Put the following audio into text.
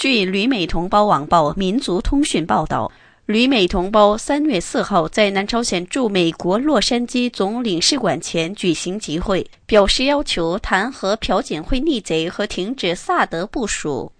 据旅美同胞网报民族通讯报道，旅美同胞3月4号在南朝鲜驻美国洛杉矶总领事馆前举行集会，表示要求弹劾朴槿惠逆贼和停止萨德部署。